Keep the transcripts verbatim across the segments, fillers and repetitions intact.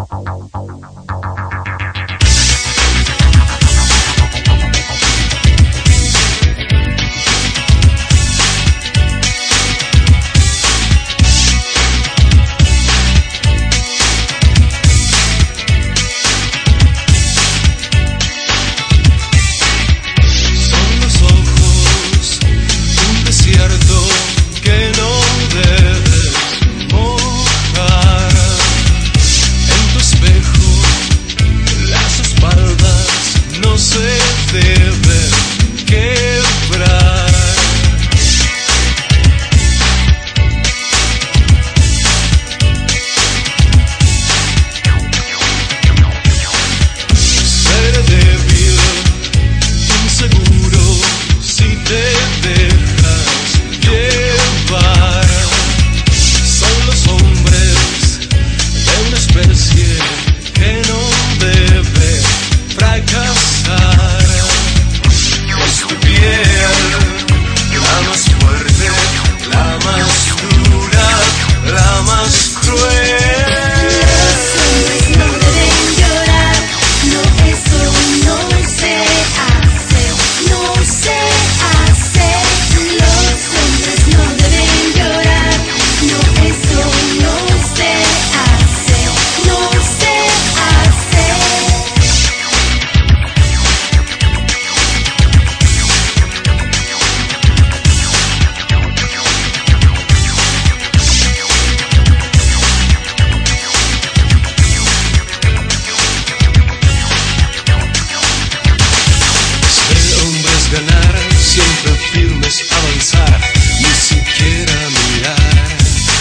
avanzar, ni siquiera mirar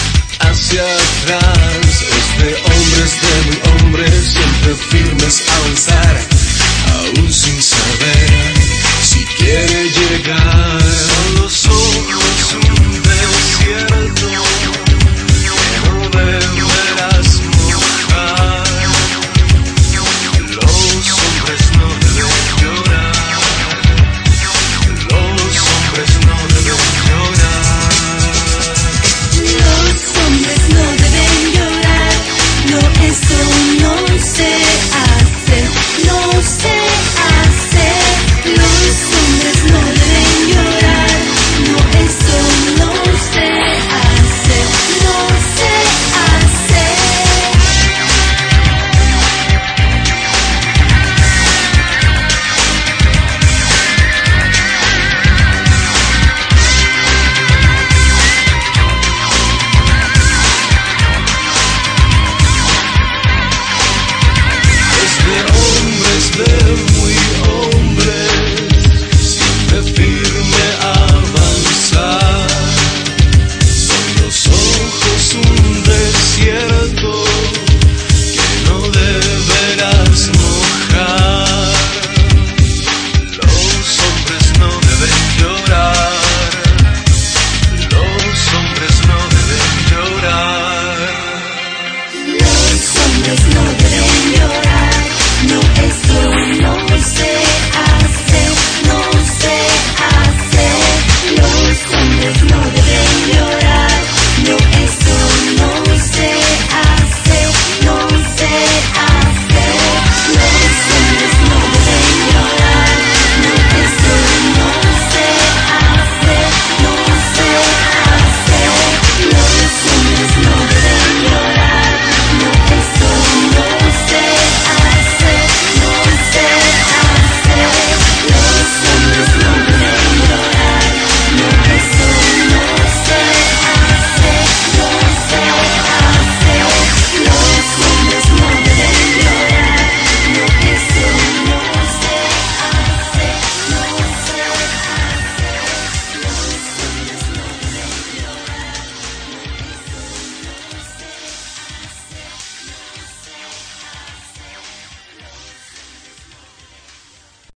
hacia atrás. Es de hombres, de muy hombres, siempre firmes avanzar, aún sin saber si quiere llegar. Solo somos un desierto que no deberás mojar. Los hombres no deben llorar. Los hombres no deben llorar. Los hombres no deben llorar. No, eso no se hace. No se